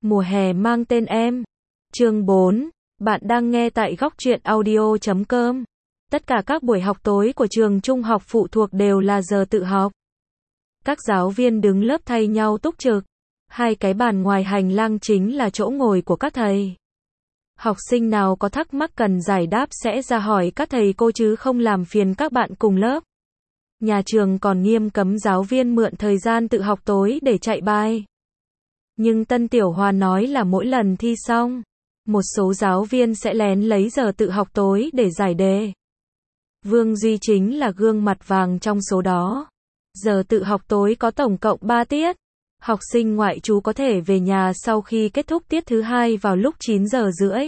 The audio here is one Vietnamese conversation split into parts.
Mùa hè mang tên em. Chương 4. Bạn đang nghe tại góc truyện audio.com. Tất cả các buổi học tối của trường trung học phụ thuộc đều là giờ tự học. Các giáo viên đứng lớp thay nhau túc trực. Hai cái bàn ngoài hành lang chính là chỗ ngồi của các thầy. Học sinh nào có thắc mắc cần giải đáp sẽ ra hỏi các thầy cô chứ không làm phiền các bạn cùng lớp. Nhà trường còn nghiêm cấm giáo viên mượn thời gian tự học tối để chạy bài. Nhưng Tân Tiểu Hòa nói là mỗi lần thi xong, một số giáo viên sẽ lén lấy giờ tự học tối để giải đề. Vương Duy chính là gương mặt vàng trong số đó. Giờ tự học tối có tổng cộng 3 tiết. Học sinh ngoại trú có thể về nhà sau khi kết thúc tiết thứ 2 vào lúc 9 giờ rưỡi.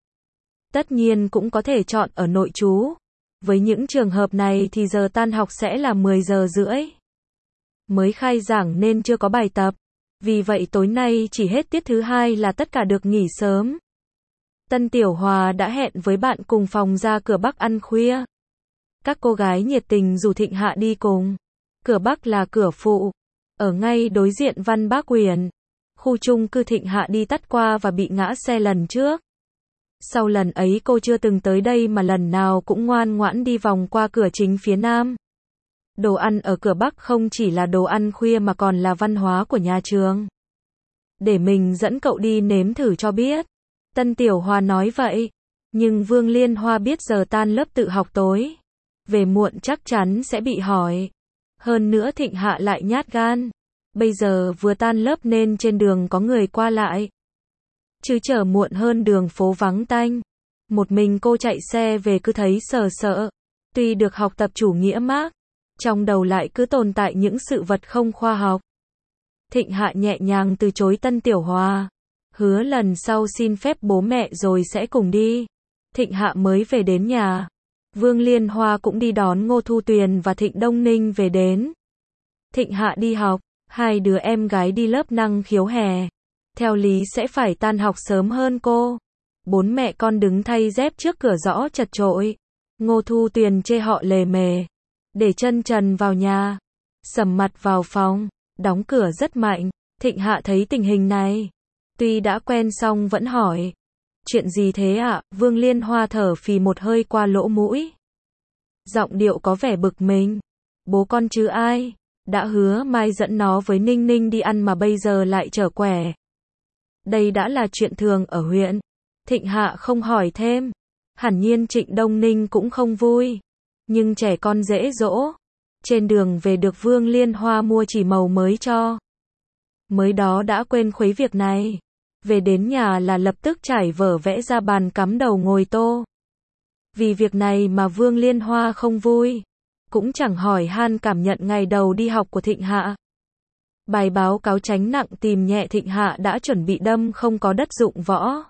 Tất nhiên cũng có thể chọn ở nội trú. Với những trường hợp này thì giờ tan học sẽ là 10 giờ rưỡi. Mới khai giảng nên chưa có bài tập. Vì vậy tối nay chỉ hết tiết thứ 2 là tất cả được nghỉ sớm. Tân Tiểu Hòa đã hẹn với bạn cùng phòng ra cửa Bắc ăn khuya. Các cô gái nhiệt tình rủ Thịnh Hạ đi cùng. Cửa Bắc là cửa phụ, ở ngay đối diện Văn Bác Uyển. Khu chung cư Thịnh Hạ đi tắt qua và bị ngã xe lần trước. Sau lần ấy cô chưa từng tới đây mà lần nào cũng ngoan ngoãn đi vòng qua cửa chính phía nam. Đồ ăn ở cửa Bắc không chỉ là đồ ăn khuya mà còn là văn hóa của nhà trường. Để mình dẫn cậu đi nếm thử cho biết. Tân Tiểu Hòa nói vậy. Nhưng Vương Liên Hoa biết giờ tan lớp tự học tối. Về muộn chắc chắn sẽ bị hỏi. Hơn nữa Thịnh Hạ lại nhát gan. Bây giờ vừa tan lớp nên trên đường có người qua lại. Chứ chờ muộn hơn đường phố vắng tanh. Một mình cô chạy xe về cứ thấy sợ sợ. Tuy được học tập chủ nghĩa Mác, trong đầu lại cứ tồn tại những sự vật không khoa học. Thịnh Hạ nhẹ nhàng từ chối Tân Tiểu Hòa. Hứa lần sau xin phép bố mẹ rồi sẽ cùng đi. Thịnh Hạ mới về đến nhà. Vương Liên Hoa cũng đi đón Ngô Thu Tuyền và Thịnh Đông Ninh về đến. Thịnh Hạ đi học, hai đứa em gái đi lớp năng khiếu hè. Theo lý sẽ phải tan học sớm hơn cô. Bốn mẹ con đứng thay dép trước cửa rõ chật chội. Ngô Thu Tuyền chê họ lề mề. Để chân trần vào nhà. Sầm mặt vào phòng. Đóng cửa rất mạnh. Thịnh Hạ thấy tình hình này. Tuy đã quen xong vẫn hỏi. Chuyện gì thế ạ? Vương Liên Hoa thở phì một hơi qua lỗ mũi. Giọng điệu có vẻ bực mình. Bố con chứ ai? Đã hứa mai dẫn nó với Ninh Ninh đi ăn mà bây giờ lại trở quẻ. Đây đã là chuyện thường ở huyện. Thịnh Hạ không hỏi thêm. Hẳn nhiên Trịnh Đông Ninh cũng không vui. Nhưng trẻ con dễ dỗ. Trên đường về được Vương Liên Hoa mua chỉ màu mới cho. Mới đó đã quên khuấy việc này. Về đến nhà là lập tức trải vở vẽ ra bàn cắm đầu ngồi tô. Vì việc này mà Vương Liên Hoa không vui. Cũng chẳng hỏi han cảm nhận ngày đầu đi học của Thịnh Hạ. Bài báo cáo tránh nặng tìm nhẹ Thịnh Hạ đã chuẩn bị đâm không có đất dụng võ.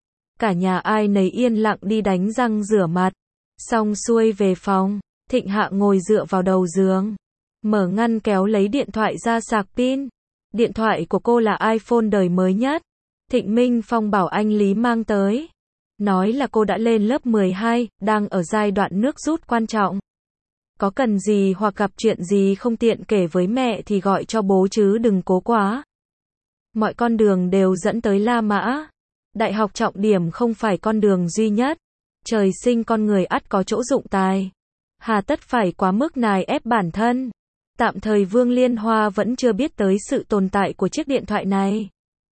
Cả nhà ai nấy yên lặng đi đánh răng rửa mặt. Xong xuôi về phòng, Thịnh Hạ ngồi dựa vào đầu giường. Mở ngăn kéo lấy điện thoại ra sạc pin. Điện thoại của cô là iPhone đời mới nhất. Thịnh Minh Phong bảo anh Lý mang tới. Nói là cô đã lên lớp 12, đang ở giai đoạn nước rút quan trọng. Có cần gì hoặc gặp chuyện gì không tiện kể với mẹ thì gọi cho bố chứ đừng cố quá. Mọi con đường đều dẫn tới La Mã. Đại học trọng điểm không phải con đường duy nhất. Trời sinh con người ắt có chỗ dụng tài. Hà tất phải quá mức nài ép bản thân. Tạm thời Vương Liên Hoa vẫn chưa biết tới sự tồn tại của chiếc điện thoại này.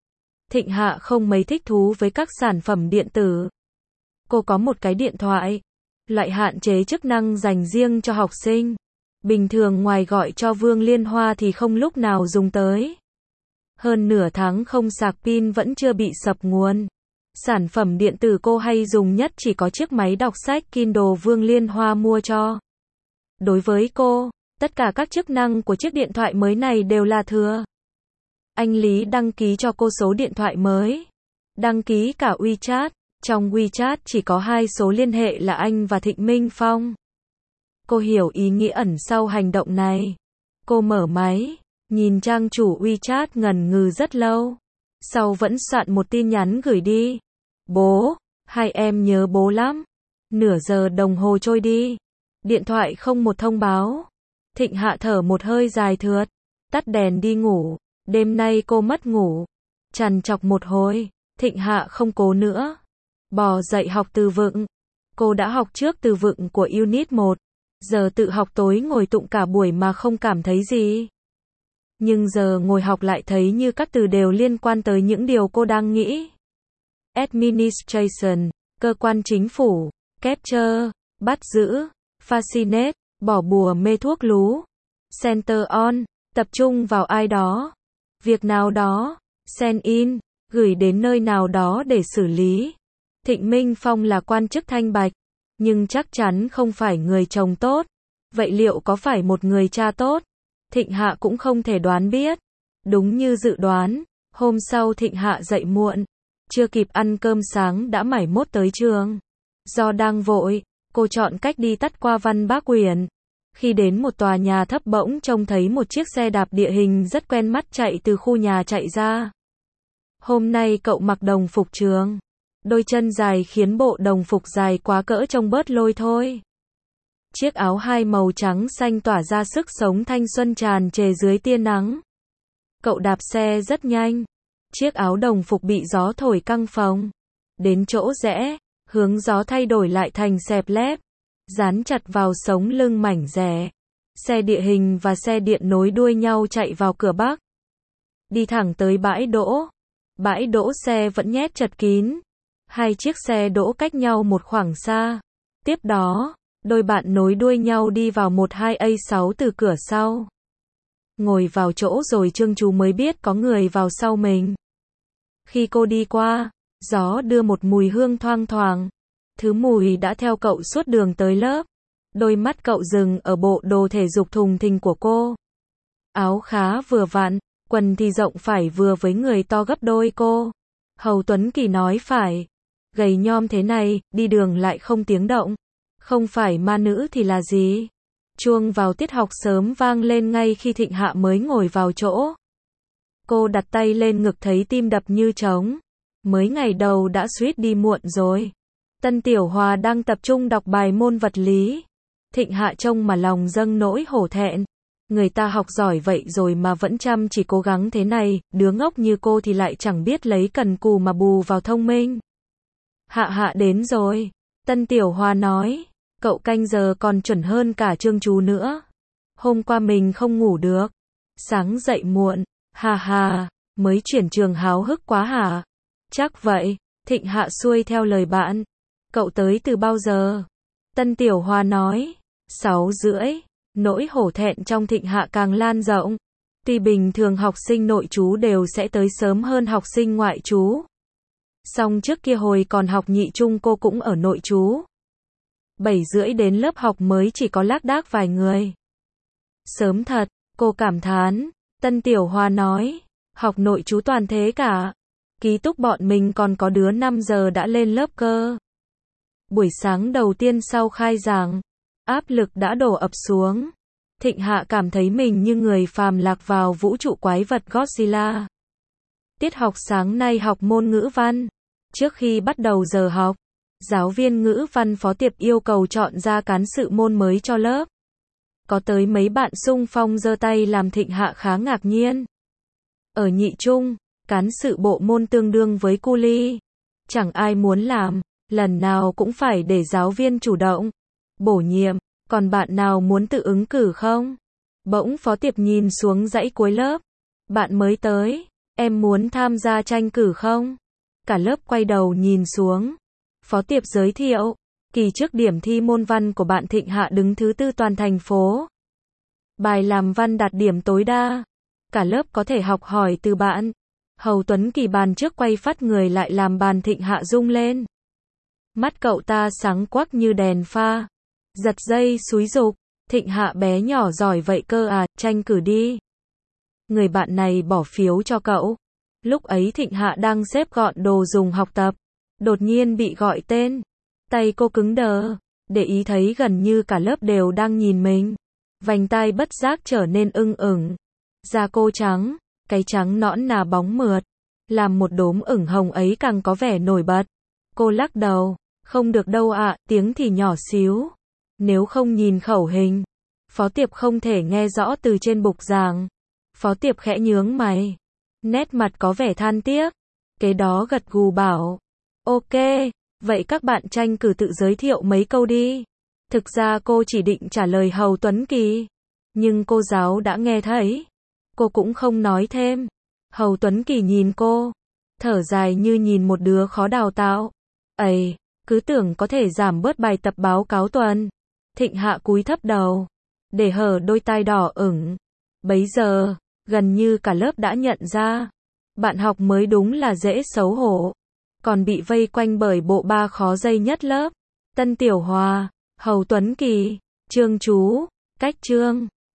Thịnh Hạ không mấy thích thú với các sản phẩm điện tử. Cô có một cái điện thoại. Loại hạn chế chức năng dành riêng cho học sinh. Bình thường ngoài gọi cho Vương Liên Hoa thì không lúc nào dùng tới. Hơn nửa tháng không sạc pin vẫn chưa bị sập nguồn. Sản phẩm điện tử cô hay dùng nhất chỉ có chiếc máy đọc sách Kindle Vương Liên Hoa mua cho. Đối với cô, tất cả các chức năng của chiếc điện thoại mới này đều là thừa. Anh Lý đăng ký cho cô số điện thoại mới. Đăng ký cả WeChat. Trong WeChat chỉ có 2 số liên hệ là anh và Thịnh Minh Phong. Cô hiểu ý nghĩa ẩn sau hành động này. Cô mở máy, nhìn trang chủ WeChat ngần ngừ rất lâu. Sau vẫn soạn một tin nhắn gửi đi. Bố, hai em nhớ bố lắm. Nửa giờ đồng hồ trôi đi. Điện thoại không một thông báo. Thịnh Hạ thở một hơi dài thượt. Tắt đèn đi ngủ. Đêm nay cô mất ngủ. trằn trọc một hồi, Thịnh Hạ không cố nữa. Bò dậy học từ vựng. Cô đã học trước từ vựng của Unit 1. Giờ tự học tối ngồi tụng cả buổi mà không cảm thấy gì. Nhưng giờ ngồi học lại thấy như các từ đều liên quan tới những điều cô đang nghĩ. Administration, cơ quan chính phủ, capture, bắt giữ, fascinate, bỏ bùa mê thuốc lú, center on, tập trung vào ai đó, việc nào đó, send in, gửi đến nơi nào đó để xử lý. Thịnh Minh Phong là quan chức thanh bạch, nhưng chắc chắn không phải người chồng tốt. Vậy liệu có phải một người cha tốt? Thịnh Hạ cũng không thể đoán biết. Đúng như dự đoán, hôm sau Thịnh Hạ dậy muộn, chưa kịp ăn cơm sáng đã mải mốt tới trường. Do đang vội, cô chọn cách đi tắt qua Văn Bác Uyển. Khi đến một tòa nhà thấp bỗng trông thấy một chiếc xe đạp địa hình rất quen mắt chạy từ khu nhà chạy ra. Hôm nay cậu mặc đồng phục trường. Đôi chân dài khiến bộ đồng phục dài quá cỡ trông bớt lôi thôi. Chiếc áo hai màu trắng xanh tỏa ra sức sống thanh xuân tràn trề dưới tia nắng. Cậu đạp xe rất nhanh. Chiếc áo đồng phục bị gió thổi căng phồng. Đến chỗ rẽ, hướng gió thay đổi lại thành xẹp lép, dán chặt vào sống lưng mảnh rẻ. Xe địa hình và xe điện nối đuôi nhau chạy vào cửa Bắc. Đi thẳng tới bãi đỗ. Bãi đỗ xe vẫn nhét chật kín. Hai chiếc xe đỗ cách nhau một khoảng xa. Tiếp đó, đôi bạn nối đuôi nhau đi vào 12A6 từ cửa sau. Ngồi vào chỗ rồi Trương Chú mới biết có người vào sau mình. Khi cô đi qua, gió đưa một mùi hương thoang thoảng. Thứ mùi đã theo cậu suốt đường tới lớp. Đôi mắt cậu dừng ở bộ đồ thể dục thùng thình của cô. Áo khá vừa vặn, quần thì rộng phải vừa với người to gấp đôi cô. Hầu Tuấn Kỳ nói phải. Gầy nhom thế này, đi đường lại không tiếng động. Không phải ma nữ thì là gì? Chuông vào tiết học sớm vang lên ngay khi Thịnh Hạ mới ngồi vào chỗ. Cô đặt tay lên ngực thấy tim đập như trống. Mới ngày đầu đã suýt đi muộn rồi. Tân Tiểu Hòa đang tập trung đọc bài môn vật lý. Thịnh Hạ trông mà lòng dâng nỗi hổ thẹn. Người ta học giỏi vậy rồi mà vẫn chăm chỉ cố gắng thế này, đứa ngốc như cô thì lại chẳng biết lấy cần cù mà bù vào thông minh. Hạ đến rồi. Tân Tiểu Hòa nói. Cậu canh giờ còn chuẩn hơn cả Trương Chú nữa. Hôm qua mình không ngủ được. Sáng dậy muộn. Mới chuyển trường háo hức quá hả? Chắc vậy. Thịnh Hạ xuôi theo lời bạn. Cậu tới từ bao giờ? Tân Tiểu Hòa nói. 6:30. Nỗi hổ thẹn trong Thịnh Hạ càng lan rộng. Tuy bình thường học sinh nội trú đều sẽ tới sớm hơn học sinh ngoại trú. Song trước kia hồi còn học nhị trung cô cũng ở nội trú. 7:30 đến lớp học mới chỉ có lác đác vài người. Sớm thật, cô cảm thán. Tân Tiểu Hòa nói. Học nội trú toàn thế cả. Ký túc bọn mình còn có đứa 5 giờ đã lên lớp cơ. Buổi sáng đầu tiên sau khai giảng, áp lực đã đổ ập xuống. Thịnh Hạ cảm thấy mình như người phàm lạc vào vũ trụ quái vật Godzilla. Tiết học sáng nay học môn ngữ văn. Trước khi bắt đầu giờ học, giáo viên ngữ văn Phó Tiệp yêu cầu chọn ra cán sự môn mới cho lớp. Có tới mấy bạn xung phong giơ tay làm Thịnh Hạ khá ngạc nhiên. Ở nhị trung, cán sự bộ môn tương đương với cu li. Chẳng ai muốn làm, lần nào cũng phải để giáo viên chủ động bổ nhiệm, còn bạn nào muốn tự ứng cử không? Bỗng Phó Tiệp nhìn xuống dãy cuối lớp. Bạn mới tới, em muốn tham gia tranh cử không? Cả lớp quay đầu nhìn xuống. Phó Tiệp giới thiệu, kỳ trước điểm thi môn văn của bạn Thịnh Hạ đứng thứ 4 toàn thành phố. Bài làm văn đạt điểm tối đa. Cả lớp có thể học hỏi từ bạn. Hầu Tuấn Kỳ bàn trước quay phắt người lại làm bàn Thịnh Hạ rung lên. Mắt cậu ta sáng quắc như đèn pha. Giật dây xúi giục. Thịnh Hạ bé nhỏ giỏi vậy cơ à, tranh cử đi. Người bạn này bỏ phiếu cho cậu. Lúc ấy Thịnh Hạ đang xếp gọn đồ dùng học tập. Đột nhiên bị gọi tên. Tay cô cứng đờ. Để ý thấy gần như cả lớp đều đang nhìn mình. Vành tai bất giác trở nên ưng ửng. Da cô trắng, cái trắng nõn nà bóng mượt. Làm một đốm ửng hồng ấy càng có vẻ nổi bật. Cô lắc đầu. Không được đâu ạ, tiếng thì nhỏ xíu. Nếu không nhìn khẩu hình, Phó Tiệp không thể nghe rõ từ trên bục giảng. Phó Tiệp khẽ nhướng mày. Nét mặt có vẻ than tiếc. Kế đó gật gù bảo. Ok, vậy các bạn tranh cử tự giới thiệu mấy câu đi. Thực ra cô chỉ định trả lời Hầu Tuấn Kỳ. Nhưng cô giáo đã nghe thấy. Cô cũng không nói thêm. Hầu Tuấn Kỳ nhìn cô. Thở dài như nhìn một đứa khó đào tạo. Ây, cứ tưởng có thể giảm bớt bài tập báo cáo tuần. Thịnh Hạ cúi thấp đầu. Để hở đôi tai đỏ ửng. Bấy giờ, gần như cả lớp đã nhận ra. Bạn học mới đúng là dễ xấu hổ. Còn bị vây quanh bởi bộ ba khó dây nhất lớp. Tân Tiểu Hòa, Hầu Tuấn Kỳ, Trương Chú, Cách Trương.